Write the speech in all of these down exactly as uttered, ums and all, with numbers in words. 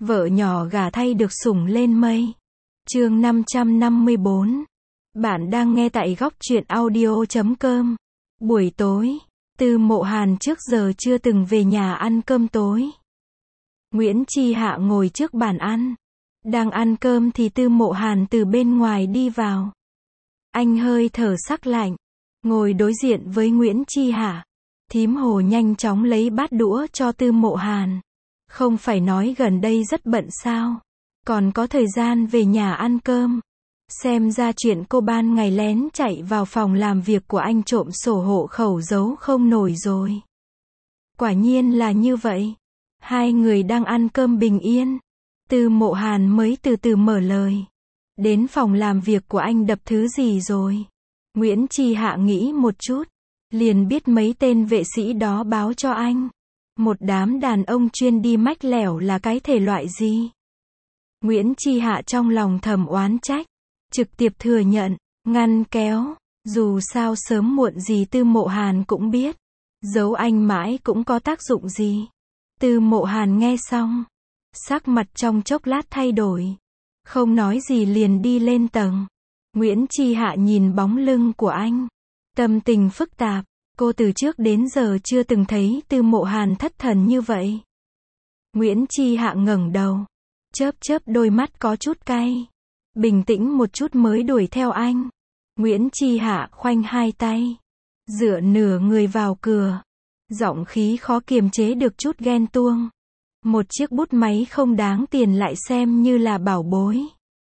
Vợ nhỏ gả thay được sủng lên mây. Chương năm trăm năm mươi bốn. Bạn đang nghe tại góc truyện audio chấm com. Buổi tối, Tư Mộ Hàn trước giờ chưa từng về nhà ăn cơm tối. Nguyễn Chi Hạ ngồi trước bàn ăn. Đang ăn cơm thì Tư Mộ Hàn từ bên ngoài đi vào. Anh hơi thở sắc lạnh, ngồi đối diện với Nguyễn Chi Hạ. Thím Hồ nhanh chóng lấy bát đũa cho Tư Mộ Hàn. Không phải nói gần đây rất bận sao? Còn có thời gian về nhà ăn cơm. Xem ra chuyện cô ban ngày lén chạy vào phòng làm việc của anh trộm sổ hộ khẩu giấu không nổi rồi. Quả nhiên là như vậy. Hai người đang ăn cơm bình yên. Tư Mộ Hàn mới từ từ mở lời. Đến phòng làm việc của anh đập thứ gì rồi? Nguyễn Chi Hạ nghĩ một chút, liền biết mấy tên vệ sĩ đó báo cho anh. Một đám đàn ông chuyên đi mách lẻo là cái thể loại gì? Nguyễn Chi Hạ trong lòng thầm oán trách, trực tiếp thừa nhận, ngăn kéo. Dù sao sớm muộn gì Tư Mộ Hàn cũng biết, giấu anh mãi cũng có tác dụng gì. Tư Mộ Hàn nghe xong, sắc mặt trong chốc lát thay đổi, không nói gì liền đi lên tầng. Nguyễn Chi Hạ nhìn bóng lưng của anh, tâm tình phức tạp. Cô từ trước đến giờ chưa từng thấy Tư Mộ Hàn thất thần như vậy. Nguyễn Chi Hạ ngẩng đầu, chớp chớp đôi mắt có chút cay. Bình tĩnh một chút mới đuổi theo anh. Nguyễn Chi Hạ khoanh hai tay, dựa nửa người vào cửa. Giọng khí khó kiềm chế được chút ghen tuông. Một chiếc bút máy không đáng tiền lại xem như là bảo bối.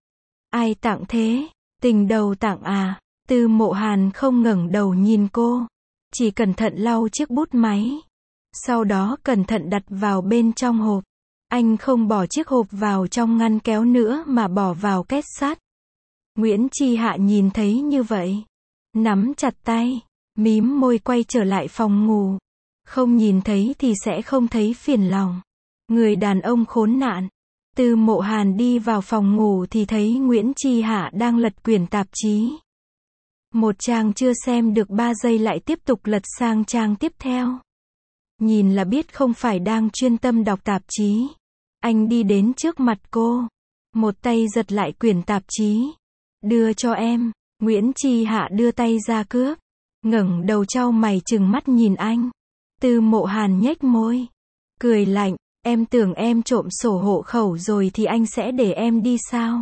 Ai tặng thế? Tình đầu tặng à? Tư Mộ Hàn không ngẩng đầu nhìn cô, chỉ cẩn thận lau chiếc bút máy. Sau đó cẩn thận đặt vào bên trong hộp. Anh không bỏ chiếc hộp vào trong ngăn kéo nữa mà bỏ vào két sắt. Nguyễn Chi Hạ nhìn thấy như vậy, nắm chặt tay, mím môi quay trở lại phòng ngủ. Không nhìn thấy thì sẽ không thấy phiền lòng. Người đàn ông khốn nạn. Tư Mộ Hàn đi vào phòng ngủ thì thấy Nguyễn Chi Hạ đang lật quyển tạp chí. Một trang chưa xem được ba giây lại tiếp tục lật sang trang tiếp theo. Nhìn là biết không phải đang chuyên tâm đọc tạp chí. Anh đi đến trước mặt cô, một tay giật lại quyển tạp chí. Đưa cho em. Nguyễn Chi Hạ đưa tay ra cướp, ngẩng đầu chau mày trừng mắt nhìn anh. Tư Mộ Hàn nhếch môi, cười lạnh, em tưởng em trộm sổ hộ khẩu rồi thì anh sẽ để em đi sao?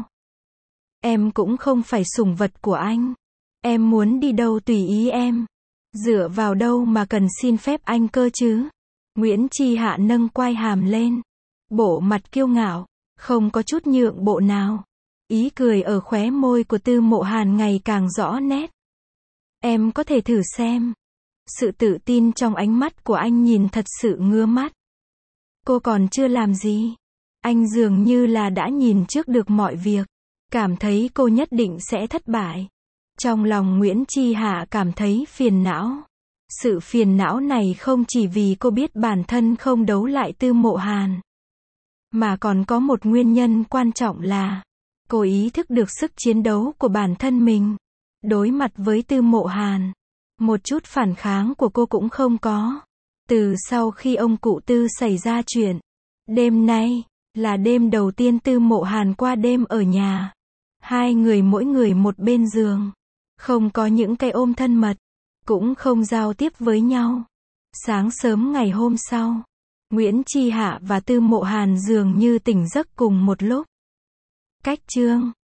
Em cũng không phải sủng vật của anh. Em muốn đi đâu tùy ý em. Dựa vào đâu mà cần xin phép anh cơ chứ? Nguyễn Chi Hạ nâng quai hàm lên, bộ mặt kiêu ngạo, không có chút nhượng bộ nào. Ý cười ở khóe môi của Tư Mộ Hàn ngày càng rõ nét. Em có thể thử xem. Sự tự tin trong ánh mắt của anh nhìn thật sự ngứa mắt. Cô còn chưa làm gì, anh dường như là đã nhìn trước được mọi việc, cảm thấy cô nhất định sẽ thất bại. Trong lòng Nguyễn Chi Hạ cảm thấy phiền não. Sự phiền não này không chỉ vì cô biết bản thân không đấu lại Tư Mộ Hàn, mà còn có một nguyên nhân quan trọng là cô ý thức được sức chiến đấu của bản thân mình. Đối mặt với Tư Mộ Hàn, một chút phản kháng của cô cũng không có. Từ sau khi ông cụ Tư xảy ra chuyện, đêm nay là đêm đầu tiên Tư Mộ Hàn qua đêm ở nhà. Hai người mỗi người một bên giường, không có những cái ôm thân mật, cũng không giao tiếp với nhau. Sáng sớm ngày hôm sau, Nguyễn Chi Hạ và Tư Mộ Hàn dường như tỉnh giấc cùng một lúc. Cách chương